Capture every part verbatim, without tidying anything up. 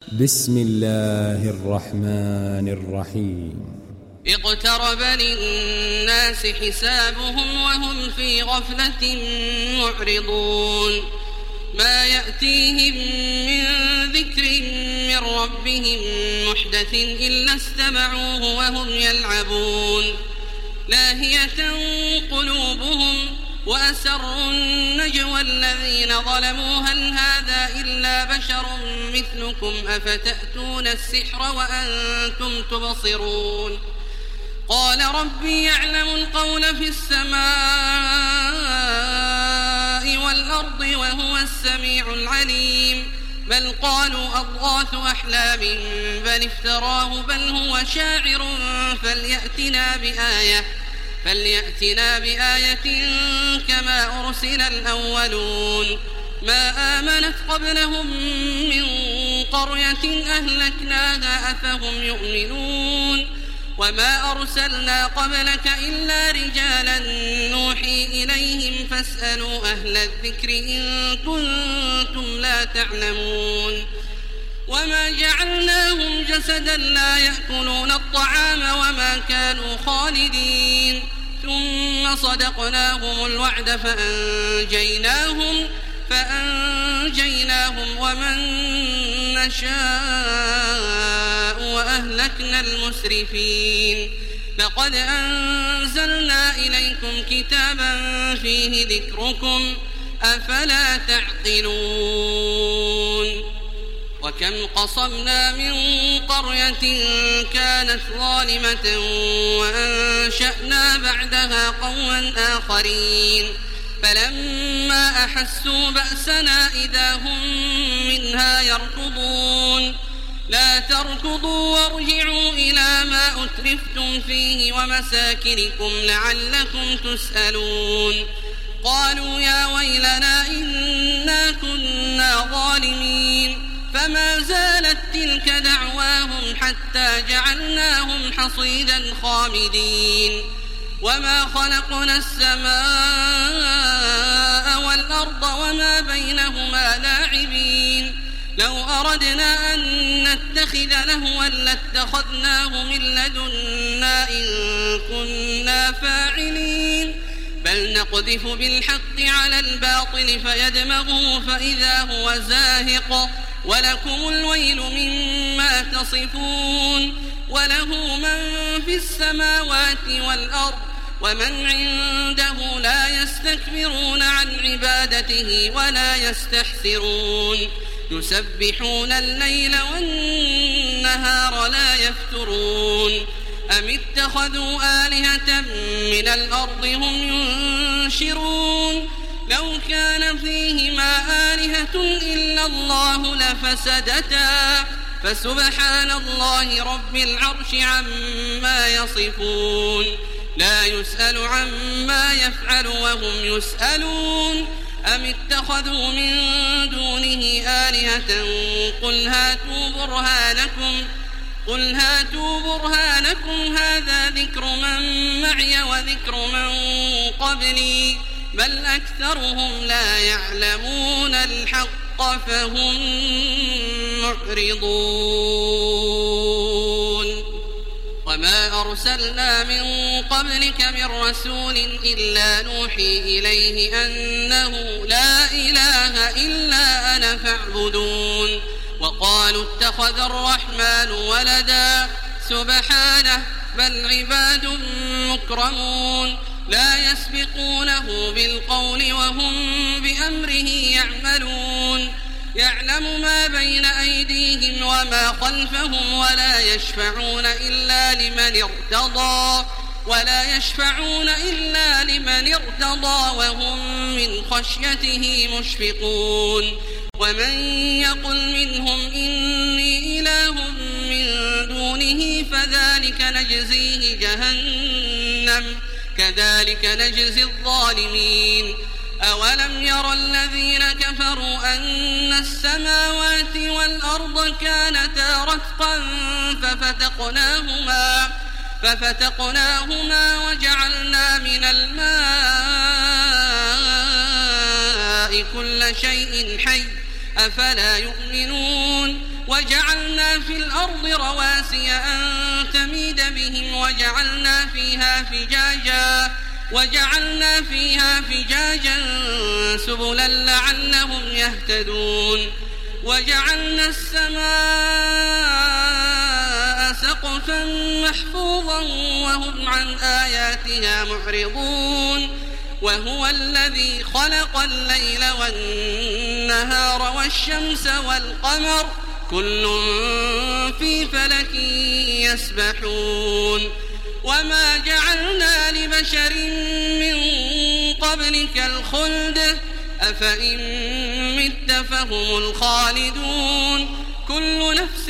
بسم الله الرحمن الرحيم اقترب للناس حسابهم وهم في غفلة معرضون ما يأتيهم من ذكر من ربهم محدث إلا استمعوه وهم يلعبون لاهية قلوبهم وأسروا النجوى الذين ظلموا هل هذا إلا بشر مثلكم أفتأتون السحر وأنتم تبصرون قال ربي يعلم القول في السماء والأرض وهو السميع العليم بل قالوا أضغاث أحلام بل افتراه بل هو شاعر فليأتنا بآية فليأتنا بآية كما أرسل الأولون ما آمنت قبلهم من قرية أهلكناها أفهم يؤمنون وما أرسلنا قبلك إلا رجالا نوحي إليهم فاسألوا أهل الذكر إن كنتم لا تعلمون وما جعلناهم جسدا لا يأكلون الطعام وما كانوا خالدين ثم صدقناهم الوعد فأنجيناهم فأنجيناهم ومن نشاء وأهلكنا المسرفين لقد أنزلنا إليكم كتابا فيه ذكركم أفلا تعقلون وكم قصمنا من قرية كانت ظالمة وأنشأنا بعدها قوما آخرين فلما أحسوا بأسنا إذا هم منها يركضون لا تركضوا وارجعوا إلى ما أترفتم فيه ومساكنكم لعلكم تسألون قالوا يا ويلنا إنا كنا ظالمين فما زالت تلك دعواهم حتى جعلناهم حصيدا خامدين وما خلقنا السماء والأرض وما بينهما لاعبين لو أردنا أن نتخذ لهوا لاتخذناه من لدنا إن كنا فاعلين بل نقذف بالحق على الباطل فيدمغه فإذا هو زاهق ولكم الويل مما تصفون وله من في السماوات والأرض ومن عنده لا يستكبرون عن عبادته ولا يستحسرون يسبحون الليل والنهار لا يفترون أم اتخذوا آلهة من الأرض هم ينشرون لو كان فيهما آلهة إلا الله لفسدتا فسبحان الله رب العرش عما يصفون لا يسأل عما يفعل وهم يسألون أم اتخذوا من دونه آلهة قل هاتوا برهانكم قل هاتوا برهانكم هذا ذكر من معي وذكر من قبلي بل أكثرهم لا يعلمون الحق فهم معرضون وما أرسلنا من قبلك من رسول إلا نوحي إليه أنه لا إله إلا أنا فاعبدون وقالوا اتخذ الرحمن ولدا سبحانه بل عباد مكرمون لا يسبقونه بالقول وهم بأمره يعملون يعلم ما بين أيديهم وما خلفهم ولا يشفعون إلا لمن ارتضى ولا يشفعون إلا لمن ارتضى وهم من خشيته مشفقون ومن يقل منهم إني إله من دونه فذلك نجزيه جهنم كذلك نجزي الظالمين أولم ير الذين كفروا أن السماوات والأرض كانتا رتقا ففتقناهما ففتقناهما وجعلنا من الماء كل شيء حي أفلا يؤمنون وجعلنا في الأرض رواسي أن تميد بهم وجعلنا فيها فجاجا وجعلنا فيها فجاجا سبلا لعلهم يهتدون وجعلنا السماء سقفا محفوظا وهم عن آياتها معرضون وهو الذي خلق الليل والنهار والشمس والقمر كل في فلك يسبحون وما جعلنا لبشر من قبلك الخلد أفإن مت فهم الخالدون كل نفس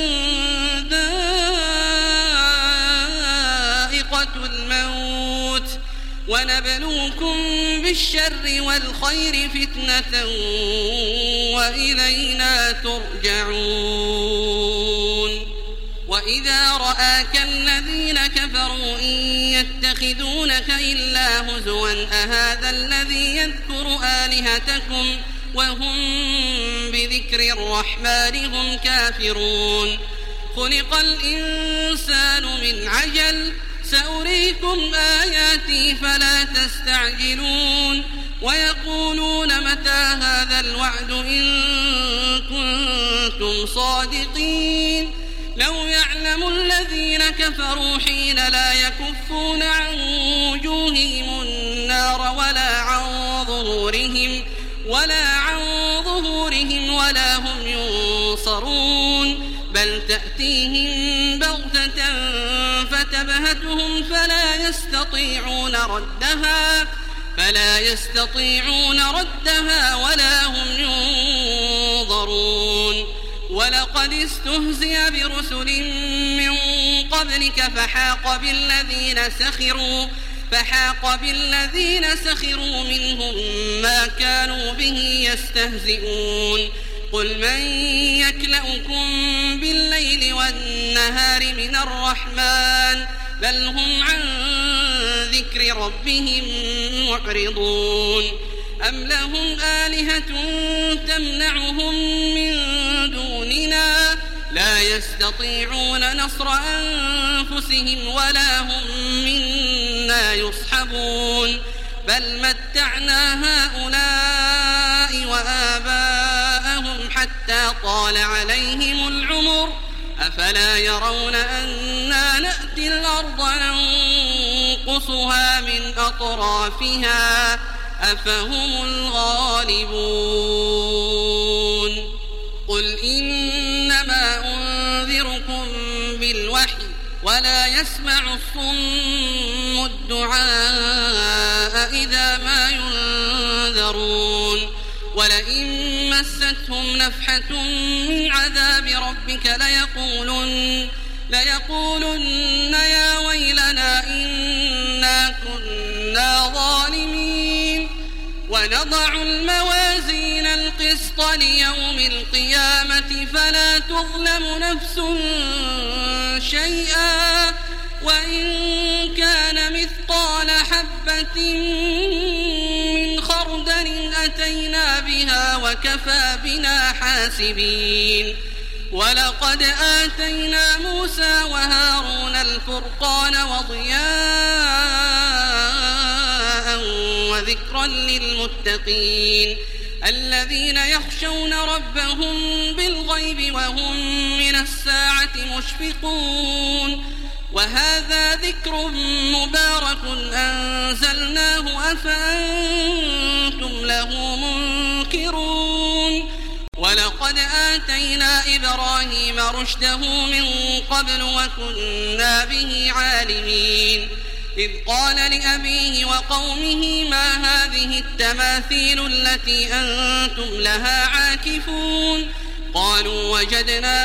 ذائقة الموت ونبلوكم بالشر والخير فتنة وإلينا ترجعون وإذا رآك الذين كفروا إن يتخذونك إلا هزوا أهذا الذي يذكر آلهتكم وهم بذكر الرحمن هم كافرون خلق الإنسان من عجل سأريكم آياتي فلا تستعجلون ويقولون متى هذا الوعد إن كنتم صادقين لو يعلم الذين كفروا حين لا يكفون عن وجوههم النار ولا عن ظهورهم ولا عن ظهورهم ولا هم ينصرون بل تأتيهم بغتة فتبهتهم فلا يستطيعون ردها فلا يستطيعون ردها ولا هم ينظرون ولقد استهزئ برسل من قبلك فحاق بالذين سخروا فحاق بالذين سخروا منهم ما كانوا به يستهزئون قل من يكلؤكم بالليل والنهار من الرحمن بل هم عن ذكر ربهم معرضون أم لهم آلهة تمنعهم من دوننا لا يستطيعون نصر أنفسهم ولا هم منا يصحبون بل متعنا هؤلاء وآباءهم حتى طال عليهم العمر أفلا يرون أنا نأتي الأرض ننقصها من أطرافها أفهم الغالبون قل إنما أنذركم بالوحي ولا يسمع الصم الدعاء إذا ما ينذرون ولئن مستهم نفحة من عذاب ربك ليقولن, ليقولن يا ويلنا إنا كنا ظالمين ونضع الموازين القسط ليوم القيامة فلا تظلم نفس شيئا وإن كان مثقال حبة من خردل أتينا بها وكفى بنا حاسبين ولقد آتينا موسى وهارون الفرقان وضياء وذكرا للمتقين الذين يخشون ربهم بالغيب وهم من الساعة مشفقون وهذا ذكر مبارك أنزلناه أفأنتم له منكرون ولقد آتينا إبراهيم رشده من قبل وكنا به عالمين إذ قال لأبيه وقومه ما هذه التماثيل التي أنتم لها عاكفون قالوا وجدنا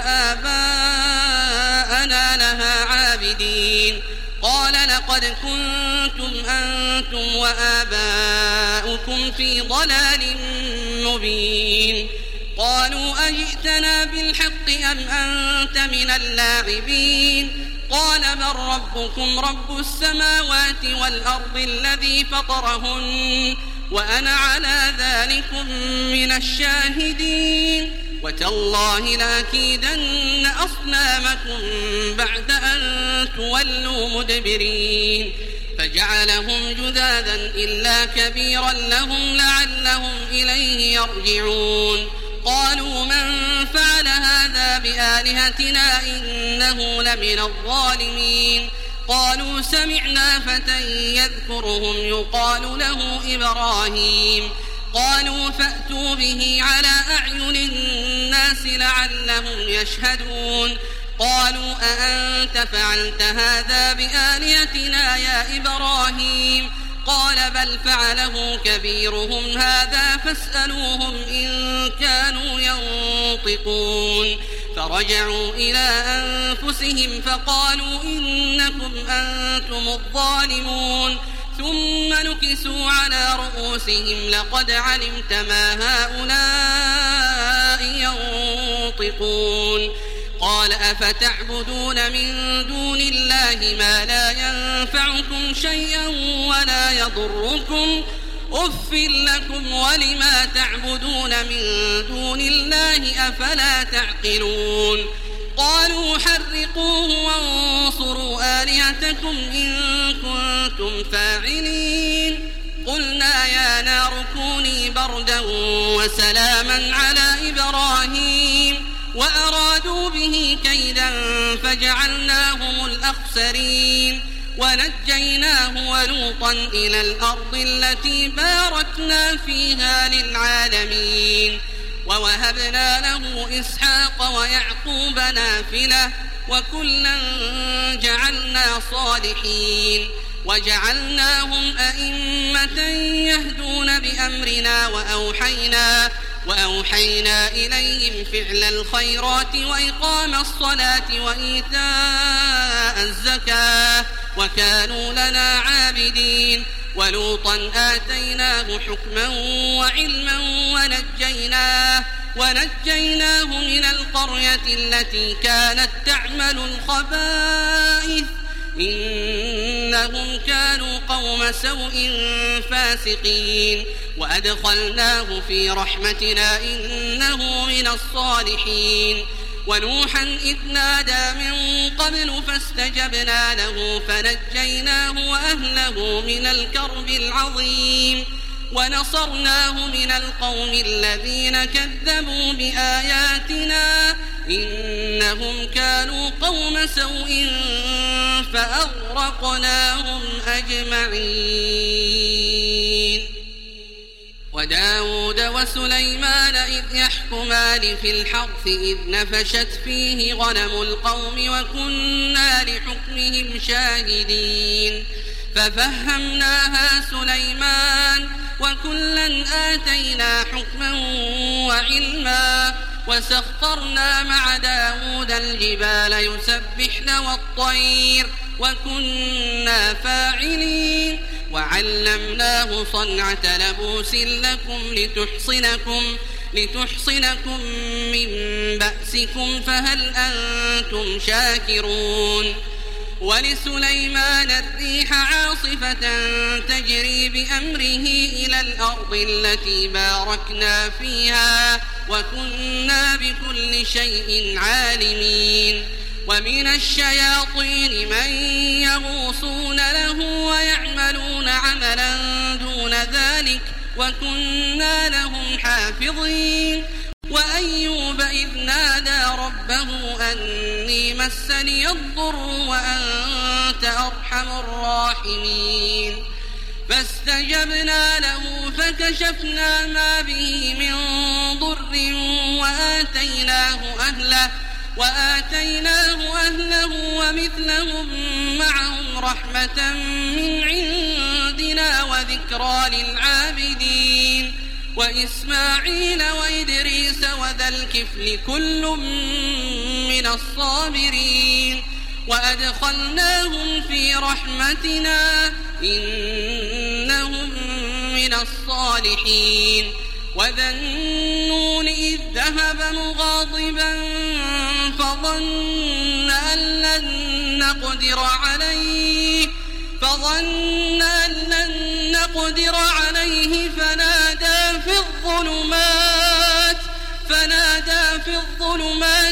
آباءنا لها عابدين قال لقد كنتم أنتم وآباؤكم في ضلال مبين قالوا أجئتنا بالحق أم أنت من اللاعبين قال بل ربكم رب السماوات والأرض الذي فطرهن وأنا على ذلكم من الشاهدين وتالله لأكيدن أصنامكم بعد أن تولوا مدبرين فجعلهم جذاذا إلا كبيرا لهم لعلهم إليه يرجعون قالوا من فعل هذا بآلهتنا إنه لمن الظالمين قالوا سمعنا فتى يذكرهم يقال له إبراهيم قالوا فأتوا به على أعين الناس لعلهم يشهدون قالوا أأنت فعلت هذا بآلهتنا يا إبراهيم قال بل فعله كبيرهم هذا فاسألوهم إن كانوا ينطقون فرجعوا إلى أنفسهم فقالوا إنكم أنتم الظالمون ثم نكسوا على رؤوسهم لقد علمت ما هؤلاء ينطقون قال أفتعبدون من دون الله ما لا ينفعكم شيئا ولا يضركم أف لكم ولما تعبدون من دون الله أفلا تعقلون قالوا حرقوه وانصروا آلهتكم إن كنتم فاعلين قلنا يا نار كوني بردا وسلاما على إبراهيم وأرادوا به كيدا فجعلناهم الأخسرين ونجيناه ولوطا إلى الأرض التي باركنا فيها للعالمين ووهبنا له إسحاق ويعقوب نافلة وكلا جعلنا صالحين وجعلناهم أئمة يهدون بأمرنا وأوحينا وأوحينا إليهم فعل الخيرات وإقام الصلاة وإيتاء الزكاة وكانوا لنا عابدين ولوطا آتيناه حكما وعلما ونجيناه ونجيناه من القرية التي كانت تعمل الخبائث إنهم كانوا قوم سوء فاسقين وأدخلناه في رحمتنا إنه من الصالحين ونوحا إذ نادى من قبل فاستجبنا له فنجيناه وأهله من الكرب العظيم ونصرناه من القوم الذين كذبوا بآياتنا إنهم كانوا قوم سوء فأغرقناهم أجمعين وداود وسليمان إذ يحكمان في الحرث إذ نفشت فيه غنم القوم وكنا لحكمهم شاهدين ففهمناها سليمان وكلا آتينا حكما وعلما وسخرنا مع داود الجبال يسبحن والطير وكنا فاعلين وعلمناه صنعة لبوس لكم لتحصنكم لتحصنكم من بأسكم فهل أنتم شاكرون ولسليمان الريح عاصفة تجري بأمره إلى الأرض التي باركنا فيها وكنا بكل شيء عالمين ومن الشياطين من يغوصون له ويعملون عملا دون ذلك وكنا لهم حافظين وأيوب إذ نادى ربه أني مسني الضر وأنت أرحم الراحمين فاستجبنا له فكشفنا ما به من ضر وآتيناه أهله وآتيناه أهله ومثلهم معهم رحمة من عندنا وذكرى للعابدين وإسماعيل وإدريس وذا الكفل كل من الصابرين وأدخلناهم في رحمتنا إنهم من الصالحين وذا النون إذ ذهب مغاضبا فظن أن لن نقدر عليه فظن أن لن نقدر عليه فنادى في الظلمات فنادى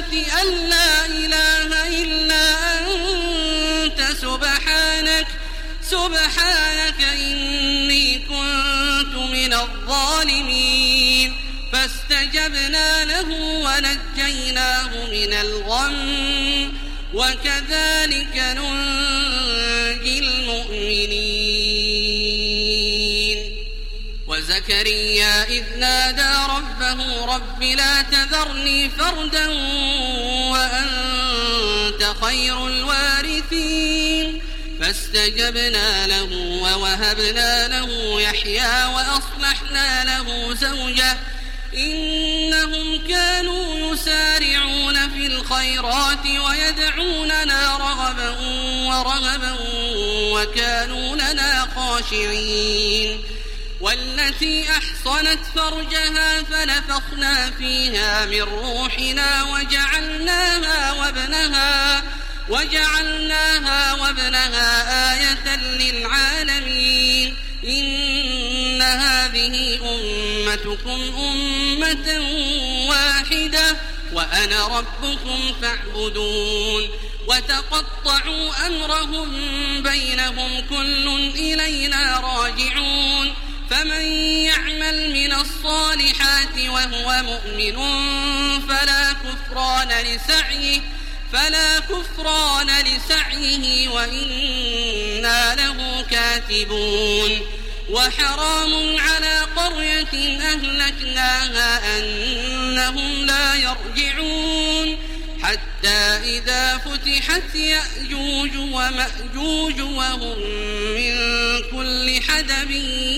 البينات أن لا إله إلا أنت سبحانك سبحانك إني كنت من الظالمين فاستجبنا له ونجيناه من الغم وكذلك ننجي المؤمنين وزكريا إذ نادى ربه رب لا تذرني فردا وأنت خير الوارثين فاستجبنا له ووهبنا له يحيى وأصلحنا له زوجه إنهم كانوا يسارعون في الخيرات ويدعوننا رغبا ورهبا وكانوا لنا خاشعين والتي أحصنت فرجها فنفخنا فيها من روحنا وجعلناها وابنها وجعلناها وابنها آية للعالمين إن هذه أمتكم أمة واحدة وأنا ربكم فاعبدون وتقطعوا أمرهم بينهم كل إلينا راجعون فمن يعمل من الصالحات وهو مؤمن فلا كفران لسعيه فلا كفران لسعيه وإنا له كاتبون وحرام على قرية أهلكناها أنهم لا يرجعون حتى إذا فتحت يأجوج ومأجوج وهم من كل حدب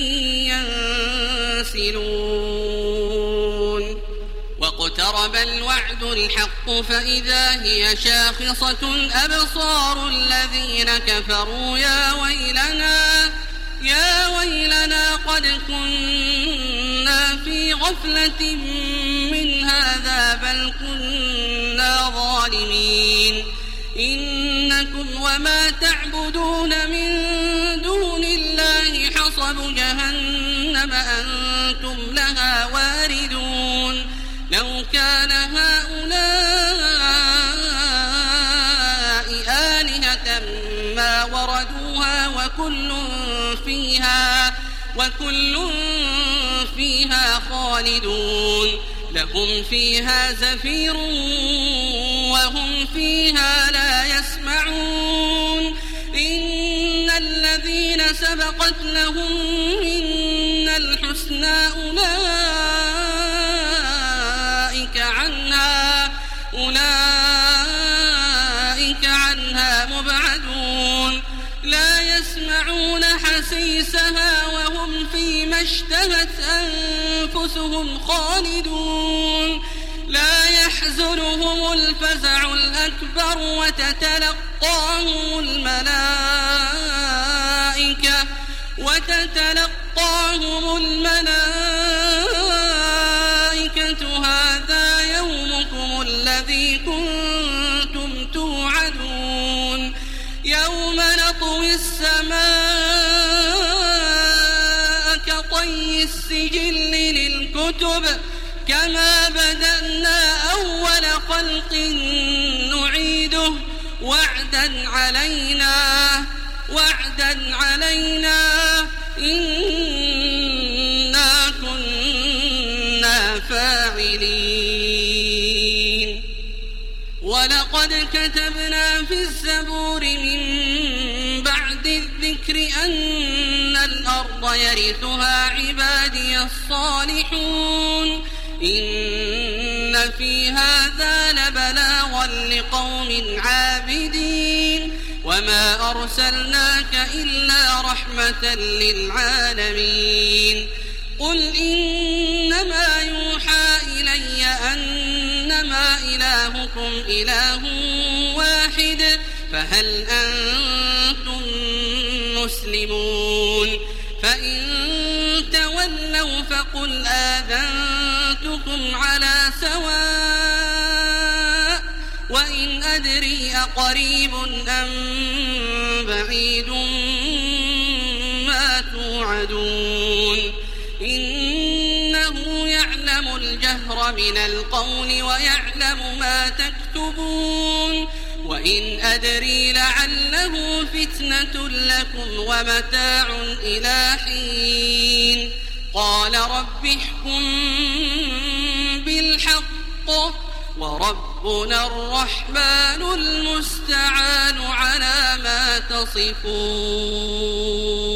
ينسلون واقترب الوعد الحق فإذا هي شاخصة أبصار الذين كفروا يا ويلنا يا ويلنا قد كنا في غفلة من هذا بل كنا ظالمين إنكم وما تعبدون من دون الله حصب جهنم أنتم لها واردون لو كان هؤلاء آلهة ما وردوها وكل فيها وكل فيها خالدون لهم فيها زفير وهم فيها لا يسمعون إن الذين سبقت لهم منا الحسنى أولئك عنها أولئك عنها مبعدون لا يسمعون حسيسها وهم فيما اشتهت أنفسهم خالدون لا يحزنهم الفزع الأكبر وتتلقاهم الملائكة وتتلقاهم الملائكة هذا يومكم الذي كنتم توعدون يوم نطوي السماء كطي السجل للكتب كما بدأنا أول خلق نعيده وعدا علينا وعدا علينا إنا كنا فاعلين ولقد كتبنا في الزبور من بعد الذكر أن الأرض يرثها عبادي الصالحون إن في هذا لبلاغا لقوم عابدين وما أرسلناك إلا رحمة للعالمين قل إنما يوحى إلي أنما إلهكم إله واحد فهل أنتم مسلمون فإن تولوا فقل آذنتكم على سواء وإن أدري أقريب أم بعيد ما توعدون إنه يعلم الجهر الجهر من القول ويعلم ما تكتبون وإن أدري لعله فتنة لكم ومتاع إلى حين قال رب احكم بالحق وربنا الرحمن المستعان على ما تصفون.